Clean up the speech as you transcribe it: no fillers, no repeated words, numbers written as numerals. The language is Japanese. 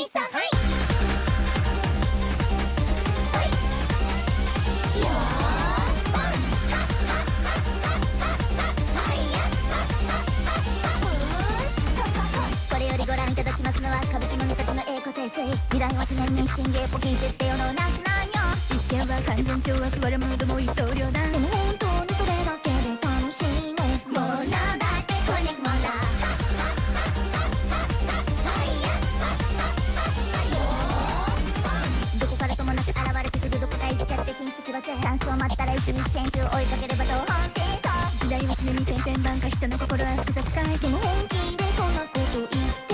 さはいこれよりご覧いただきますのは歌舞伎のネタの栄光盛衰時代は常に新芸ポキン設定のなんなんよ一見は完全懲悪我ムードも一刀両断でも本当にそれだけで楽しいのもうなんだってこんにゃくもんだどこからともなく現れてすぐどこか行っちゃって新月はチャンスを待ったら一日選手を追いかければ東本戦争時代は常に千変万化人の心は複雑かいでも本気でそんなこと言って